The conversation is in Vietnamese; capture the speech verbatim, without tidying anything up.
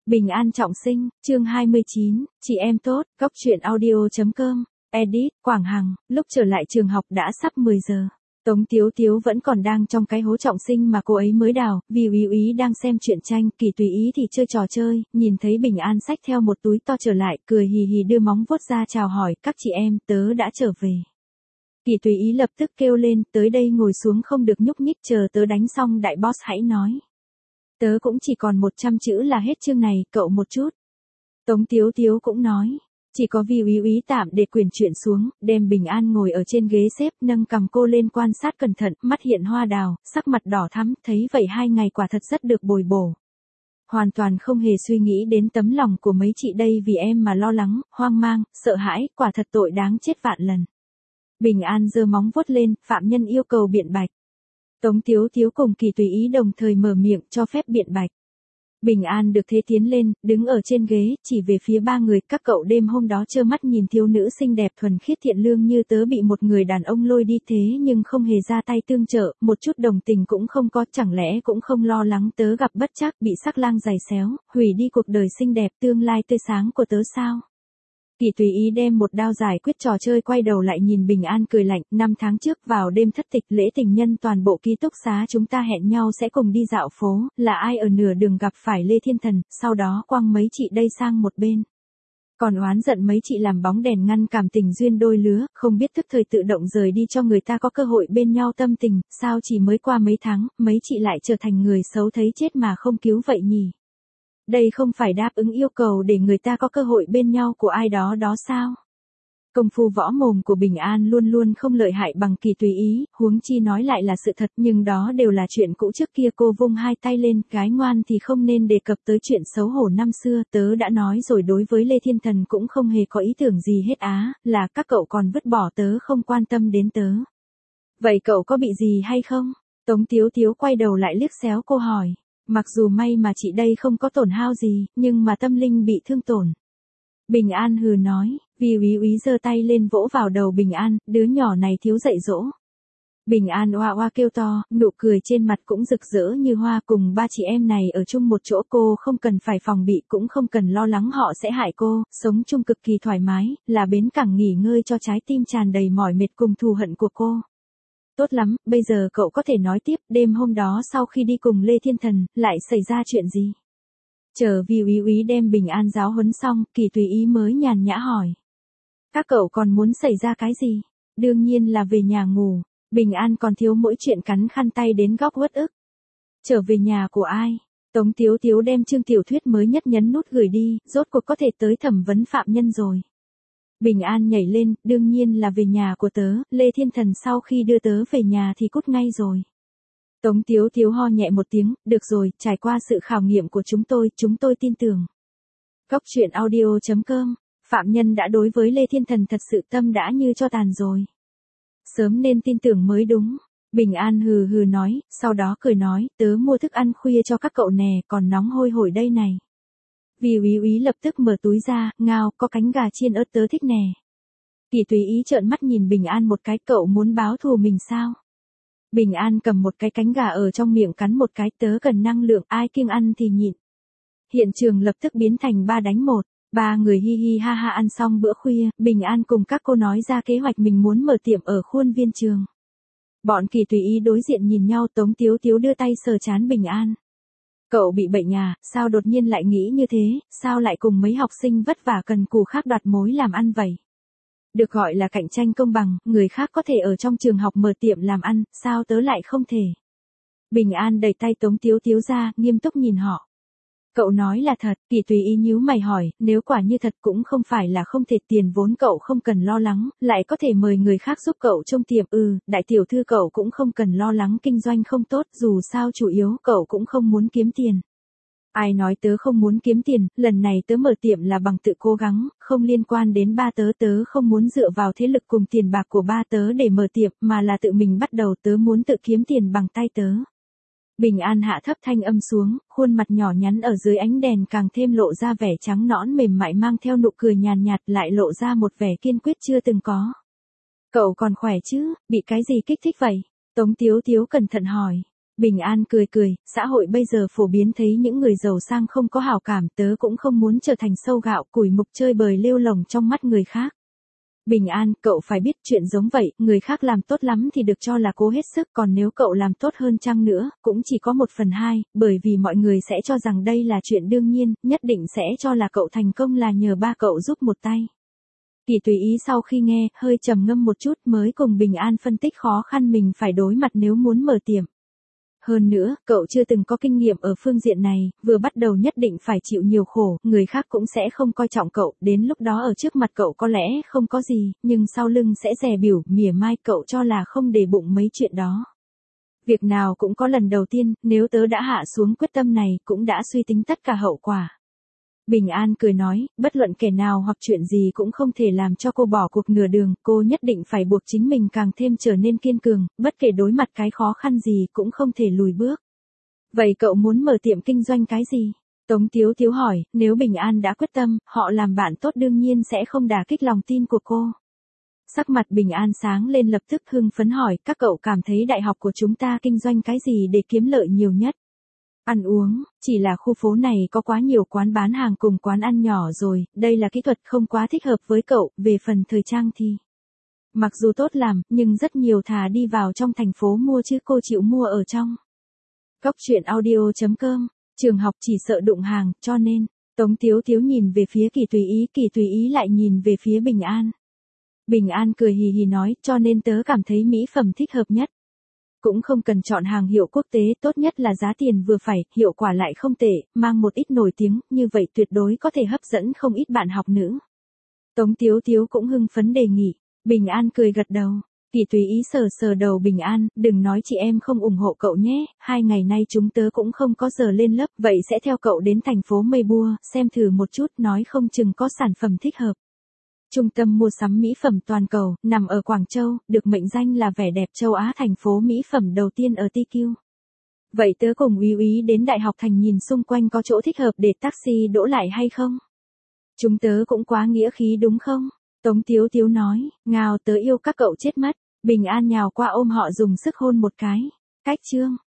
Bình an trọng sinh, chương hai mươi chín, chị em tốt, góc truyện audio.com, edit, Quảng Hằng, lúc trở lại trường học đã sắp mười giờ. Tống Tiếu Tiếu vẫn còn đang trong cái hố trọng sinh mà cô ấy mới đào, vì Úy Úy đang xem truyện tranh, Kỳ Tùy Ý thì chơi trò chơi, nhìn thấy Bình An xách theo một túi to trở lại, cười hì hì đưa móng vuốt ra chào hỏi, các chị em, tớ đã trở về. Kỳ Tùy Ý lập tức kêu lên, tới đây ngồi xuống không được nhúc nhích, chờ tớ đánh xong đại boss hãy nói. Tớ cũng chỉ còn một trăm chữ là hết chương này, cậu một chút. Tống Tiếu Tiếu cũng nói. Chỉ có vì Úy Úy tạm để quyển chuyện xuống, đem Bình An ngồi ở trên ghế xếp, nâng cằm cô lên quan sát cẩn thận, mắt hiện hoa đào, sắc mặt đỏ thắm, thấy vậy hai ngày quả thật rất được bồi bổ. Hoàn toàn không hề suy nghĩ đến tấm lòng của mấy chị đây vì em mà lo lắng, hoang mang, sợ hãi, quả thật tội đáng chết vạn lần. Bình An giơ móng vuốt lên, phạm nhân yêu cầu biện bạch. Tống Tiếu Tiếu cùng Kỳ Tùy Ý đồng thời mở miệng cho phép biện bạch. Bình An được thế tiến lên, đứng ở trên ghế, chỉ về phía ba người, các cậu đêm hôm đó trơ mắt nhìn thiếu nữ xinh đẹp thuần khiết thiện lương như tớ bị một người đàn ông lôi đi thế nhưng không hề ra tay tương trợ, một chút đồng tình cũng không có, chẳng lẽ cũng không lo lắng tớ gặp bất trắc bị sắc lang giày xéo, hủy đi cuộc đời xinh đẹp tương lai tươi sáng của tớ sao? Kỳ Tùy Ý đem một đao giải quyết trò chơi quay đầu lại nhìn Bình An cười lạnh, năm tháng trước vào đêm thất tịch lễ tình nhân toàn bộ ký túc xá chúng ta hẹn nhau sẽ cùng đi dạo phố, là ai ở nửa đường gặp phải Lê Thiên Thần, sau đó quăng mấy chị đây sang một bên. Còn oán giận mấy chị làm bóng đèn ngăn cảm tình duyên đôi lứa, không biết thức thời tự động rời đi cho người ta có cơ hội bên nhau tâm tình, sao chỉ mới qua mấy tháng, mấy chị lại trở thành người xấu thấy chết mà không cứu vậy nhỉ? Đây không phải đáp ứng yêu cầu để người ta có cơ hội bên nhau của ai đó đó sao? Công phu võ mồm của Bình An luôn luôn không lợi hại bằng Kỳ Tùy Ý, huống chi nói lại là sự thật nhưng đó đều là chuyện cũ trước kia. Cô vung hai tay lên, gái ngoan thì không nên đề cập tới chuyện xấu hổ năm xưa, tớ đã nói rồi đối với Lê Thiên Thần cũng không hề có ý tưởng gì hết á, là các cậu còn vứt bỏ tớ không quan tâm đến tớ. Vậy cậu có bị gì hay không? Tống Tiếu Tiếu quay đầu lại liếc xéo cô hỏi. Mặc dù may mà chị đây không có tổn hao gì, nhưng mà tâm linh bị thương tổn. Bình An hừ nói, vì Úy Úy giơ tay lên vỗ vào đầu Bình An, đứa nhỏ này thiếu dạy dỗ. Bình An oa oa kêu to, nụ cười trên mặt cũng rực rỡ như hoa, cùng ba chị em này ở chung một chỗ cô không cần phải phòng bị cũng không cần lo lắng họ sẽ hại cô, sống chung cực kỳ thoải mái, là bến cảng nghỉ ngơi cho trái tim tràn đầy mỏi mệt cùng thù hận của cô. Tốt lắm, bây giờ cậu có thể nói tiếp, đêm hôm đó sau khi đi cùng Lê Thiên Thần, lại xảy ra chuyện gì? Chờ vì Úy Úy đem Bình An giáo huấn xong, Kỳ Tùy Ý mới nhàn nhã hỏi. Các cậu còn muốn xảy ra cái gì? Đương nhiên là về nhà ngủ, Bình An còn thiếu mỗi chuyện cắn khăn tay đến góc uất ức. Trở về nhà của ai? Tống Tiếu Tiếu đem chương tiểu thuyết mới nhất nhấn nút gửi đi, rốt cuộc có thể tới thẩm vấn phạm nhân rồi. Bình An nhảy lên, đương nhiên là về nhà của tớ, Lê Thiên Thần sau khi đưa tớ về nhà thì cút ngay rồi. Tống Tiếu Tiếu ho nhẹ một tiếng, được rồi, trải qua sự khảo nghiệm của chúng tôi, chúng tôi tin tưởng. Góc truyện audio.com, phạm nhân đã đối với Lê Thiên Thần thật sự tâm đã như cho tàn rồi. Sớm nên tin tưởng mới đúng. Bình An hừ hừ nói, sau đó cười nói, tớ mua thức ăn khuya cho các cậu nè, còn nóng hôi hổi đây này. Vì Úy Úy lập tức mở túi ra, ngao, có cánh gà chiên ớt tớ thích nè. Kỳ Tùy Ý trợn mắt nhìn Bình An một cái, cậu muốn báo thù mình sao? Bình An cầm một cái cánh gà ở trong miệng cắn một cái, tớ cần năng lượng, ai kiêng ăn thì nhịn. Hiện trường lập tức biến thành ba đánh một, ba người hi hi ha ha ăn xong bữa khuya, Bình An cùng các cô nói ra kế hoạch mình muốn mở tiệm ở khuôn viên trường. Bọn Kỳ Tùy Ý đối diện nhìn nhau, Tống Tiếu Tiếu đưa tay sờ trán Bình An. Cậu bị bệnh à, sao đột nhiên lại nghĩ như thế, sao lại cùng mấy học sinh vất vả cần cù khác đoạt mối làm ăn vậy? Được gọi là cạnh tranh công bằng, người khác có thể ở trong trường học mở tiệm làm ăn, sao tớ lại không thể? Bình An đẩy tay Tống Tiếu Tiếu ra, nghiêm túc nhìn họ. Cậu nói là thật, Kỳ Tùy Ý nhíu mày hỏi, nếu quả như thật cũng không phải là không thể, tiền vốn cậu không cần lo lắng, lại có thể mời người khác giúp cậu trông tiệm, ừ, đại tiểu thư cậu cũng không cần lo lắng kinh doanh không tốt, dù sao chủ yếu cậu cũng không muốn kiếm tiền. Ai nói tớ không muốn kiếm tiền, lần này tớ mở tiệm là bằng tự cố gắng, không liên quan đến ba tớ, tớ không muốn dựa vào thế lực cùng tiền bạc của ba tớ để mở tiệm, mà là tự mình bắt đầu, tớ muốn tự kiếm tiền bằng tay tớ. Bình An hạ thấp thanh âm xuống, khuôn mặt nhỏ nhắn ở dưới ánh đèn càng thêm lộ ra vẻ trắng nõn mềm mại mang theo nụ cười nhàn nhạt lại lộ ra một vẻ kiên quyết chưa từng có. Cậu còn khỏe chứ, bị cái gì kích thích vậy? Tống Tiếu Tiếu cẩn thận hỏi. Bình An cười cười, xã hội bây giờ phổ biến thấy những người giàu sang không có hảo cảm, tớ cũng không muốn trở thành sâu gạo củi mục chơi bời lêu lồng trong mắt người khác. Bình An, cậu phải biết chuyện giống vậy, người khác làm tốt lắm thì được cho là cố hết sức, còn nếu cậu làm tốt hơn chăng nữa, cũng chỉ có một phần hai, bởi vì mọi người sẽ cho rằng đây là chuyện đương nhiên, nhất định sẽ cho là cậu thành công là nhờ ba cậu giúp một tay. Kỳ Tùy Ý sau khi nghe, hơi trầm ngâm một chút mới cùng Bình An phân tích khó khăn mình phải đối mặt nếu muốn mở tiệm. Hơn nữa, cậu chưa từng có kinh nghiệm ở phương diện này, vừa bắt đầu nhất định phải chịu nhiều khổ, người khác cũng sẽ không coi trọng cậu, đến lúc đó ở trước mặt cậu có lẽ không có gì, nhưng sau lưng sẽ dè bỉu, mỉa mai cậu cho là không để bụng mấy chuyện đó. Việc nào cũng có lần đầu tiên, nếu tớ đã hạ xuống quyết tâm này, cũng đã suy tính tất cả hậu quả. Bình An cười nói, bất luận kẻ nào hoặc chuyện gì cũng không thể làm cho cô bỏ cuộc nửa đường, cô nhất định phải buộc chính mình càng thêm trở nên kiên cường, bất kể đối mặt cái khó khăn gì cũng không thể lùi bước. Vậy cậu muốn mở tiệm kinh doanh cái gì? Tống Tiếu Tiếu hỏi, nếu Bình An đã quyết tâm, họ làm bạn tốt đương nhiên sẽ không đả kích lòng tin của cô. Sắc mặt Bình An sáng lên lập tức hưng phấn hỏi, các cậu cảm thấy đại học của chúng ta kinh doanh cái gì để kiếm lợi nhiều nhất? Ăn uống, chỉ là khu phố này có quá nhiều quán bán hàng cùng quán ăn nhỏ rồi, đây là kỹ thuật không quá thích hợp với cậu, về phần thời trang thì. Mặc dù tốt làm, nhưng rất nhiều thà đi vào trong thành phố mua chứ cô chịu mua ở trong. Góc truyện audio chấm com, trường học chỉ sợ đụng hàng, cho nên, Tống Tiếu Tiếu nhìn về phía Kỳ Tùy Ý, Kỳ Tùy Ý lại nhìn về phía Bình An. Bình An cười hì hì nói, cho nên tớ cảm thấy mỹ phẩm thích hợp nhất. Cũng không cần chọn hàng hiệu quốc tế, tốt nhất là giá tiền vừa phải, hiệu quả lại không tệ, mang một ít nổi tiếng, như vậy tuyệt đối có thể hấp dẫn không ít bạn học nữ. Tống Tiếu Tiếu cũng hưng phấn đề nghị, Bình An cười gật đầu. Kỳ Tùy Ý sờ sờ đầu Bình An, đừng nói chị em không ủng hộ cậu nhé, hai ngày nay chúng tớ cũng không có giờ lên lớp, vậy sẽ theo cậu đến thành phố Meibua, xem thử một chút, nói không chừng có sản phẩm thích hợp. Trung tâm mua sắm mỹ phẩm toàn cầu, nằm ở Quảng Châu, được mệnh danh là vẻ đẹp châu Á, thành phố mỹ phẩm đầu tiên ở tê quy. Vậy tớ cùng Úy Úy đến Đại học Thành nhìn xung quanh có chỗ thích hợp để taxi đỗ lại hay không? Chúng tớ cũng quá nghĩa khí đúng không? Tống Tiếu Tiếu nói, ngào tớ yêu các cậu chết mất. Bình An nhào qua ôm họ dùng sức hôn một cái. Cách chương.